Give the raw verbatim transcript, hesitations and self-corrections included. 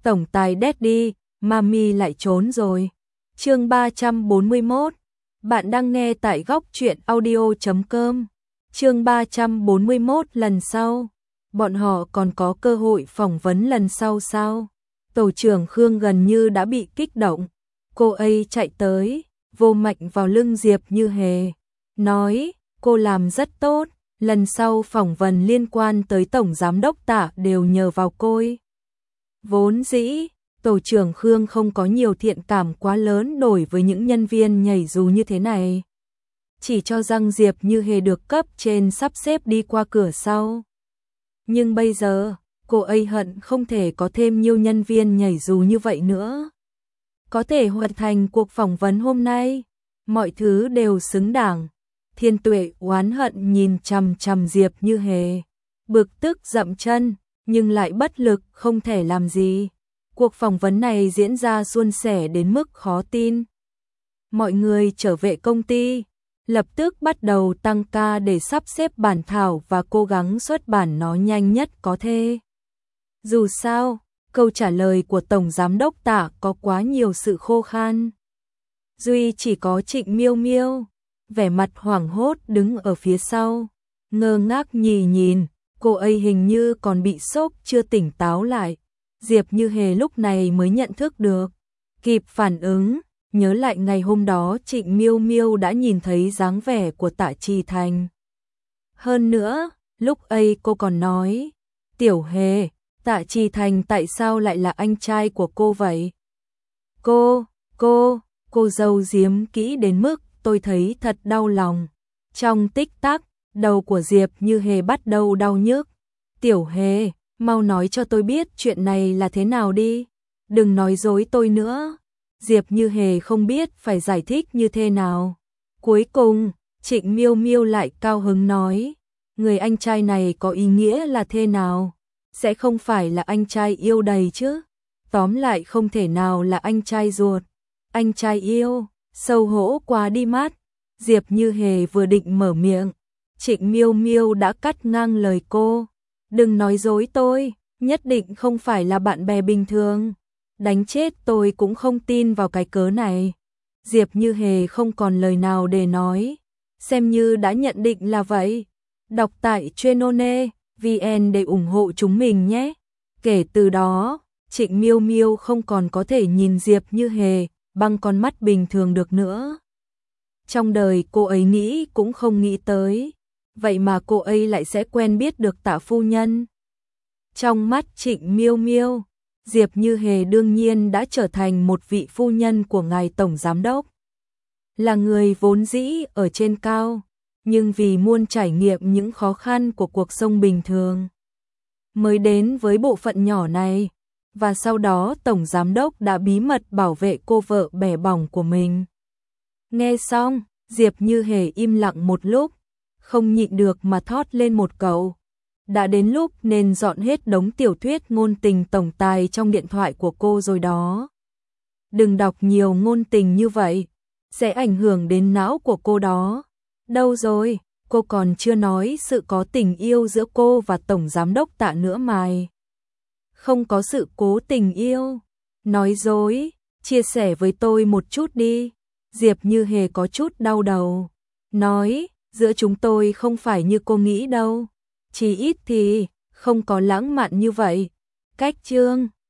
tổng tài Daddy, Mami lại trốn rồi. Chương ba trăm bốn mươi mốt. Bạn đang nghe tại góc truyện audio chấm com. Chương ba trăm bốn mươi mốt lần sau. Bọn họ còn có cơ hội phỏng vấn lần sau sao? Tổ trưởng Khương gần như đã bị kích động. Cô ấy chạy tới, vô mạnh vào lưng Diệp Như Hề. Nói, cô làm rất tốt, lần sau phỏng vấn liên quan tới Tổng Giám đốc Tạ đều nhờ vào cô. Vốn dĩ, Tổ trưởng Khương không có nhiều thiện cảm quá lớn đối với những nhân viên nhảy dù như thế này. Chỉ cho rằng Diệp Như Hề được cấp trên sắp xếp đi qua cửa sau. Nhưng bây giờ, cô ấy hận không thể có thêm nhiều nhân viên nhảy dù như vậy nữa. Có thể hoàn thành cuộc phỏng vấn hôm nay, mọi thứ đều xứng đáng. Thiên Tuệ oán hận nhìn chằm chằm Diệp Như Hề, bực tức dậm chân, nhưng lại bất lực không thể làm gì. Cuộc phỏng vấn này diễn ra suôn sẻ đến mức khó tin. Mọi người trở về công ty, lập tức bắt đầu tăng ca để sắp xếp bản thảo và cố gắng xuất bản nó nhanh nhất có thể. Dù sao, câu trả lời của Tổng Giám đốc Tạ có quá nhiều sự khô khan. Duy chỉ có Trịnh Miêu Miêu, vẻ mặt hoảng hốt đứng ở phía sau, ngơ ngác nhìn nhìn, cô ấy hình như còn bị sốc chưa tỉnh táo lại. Diệp Như Hề lúc này mới nhận thức được, kịp phản ứng, nhớ lại ngày hôm đó Trịnh Miêu Miêu đã nhìn thấy dáng vẻ của Tạ Trì Thành. Hơn nữa, lúc ấy cô còn nói, Tiểu Hề, Tạ Trì Thành tại sao lại là anh trai của cô vậy? Cô, cô, cô giấu giếm kỹ đến mức tôi thấy thật đau lòng. Trong tích tắc, đầu của Diệp Như Hề bắt đầu đau nhức. Tiểu Hề, mau nói cho tôi biết chuyện này là thế nào đi. Đừng nói dối tôi nữa. Diệp Như Hề không biết phải giải thích như thế nào. Cuối cùng, Trịnh Miêu Miêu lại cao hứng nói, người anh trai này có ý nghĩa là thế nào? Sẽ không phải là anh trai yêu đầy chứ? Tóm lại không thể nào là anh trai ruột. Anh trai yêu, sâu hổ quá đi mắt. Diệp Như Hề vừa định mở miệng, Trịnh Miêu Miêu đã cắt ngang lời cô. Đừng nói dối tôi, nhất định không phải là bạn bè bình thường. Đánh chết tôi cũng không tin vào cái cớ này. Diệp Như Hề không còn lời nào để nói, xem như đã nhận định là vậy. Đọc tại Chuyên.one vn để ủng hộ chúng mình nhé. Kể từ đó, Trịnh Miêu Miêu không còn có thể nhìn Diệp Như Hề bằng con mắt bình thường được nữa. Trong đời cô ấy nghĩ cũng không nghĩ tới, vậy mà cô ấy lại sẽ quen biết được Tạ phu nhân. Trong mắt Trịnh Miêu Miêu, Diệp Như Hề đương nhiên đã trở thành một vị phu nhân của ngài Tổng Giám đốc. Là người vốn dĩ ở trên cao, nhưng vì muốn trải nghiệm những khó khăn của cuộc sống bình thường, mới đến với bộ phận nhỏ này, và sau đó Tổng Giám đốc đã bí mật bảo vệ cô vợ bẻ bỏng của mình. Nghe xong, Diệp Như Hề im lặng một lúc, không nhịn được mà thốt lên một câu. Đã đến lúc nên dọn hết đống tiểu thuyết ngôn tình tổng tài trong điện thoại của cô rồi đó. Đừng đọc nhiều ngôn tình như vậy, sẽ ảnh hưởng đến não của cô đó. Đâu rồi, cô còn chưa nói sự có tình yêu giữa cô và Tổng Giám đốc Tạ nữa mà. Không có sự cố tình yêu. Nói dối, chia sẻ với tôi một chút đi. Diệp Như Hề có chút đau đầu. Nói, giữa chúng tôi không phải như cô nghĩ đâu. Chỉ ít thì, không có lãng mạn như vậy. Cách chương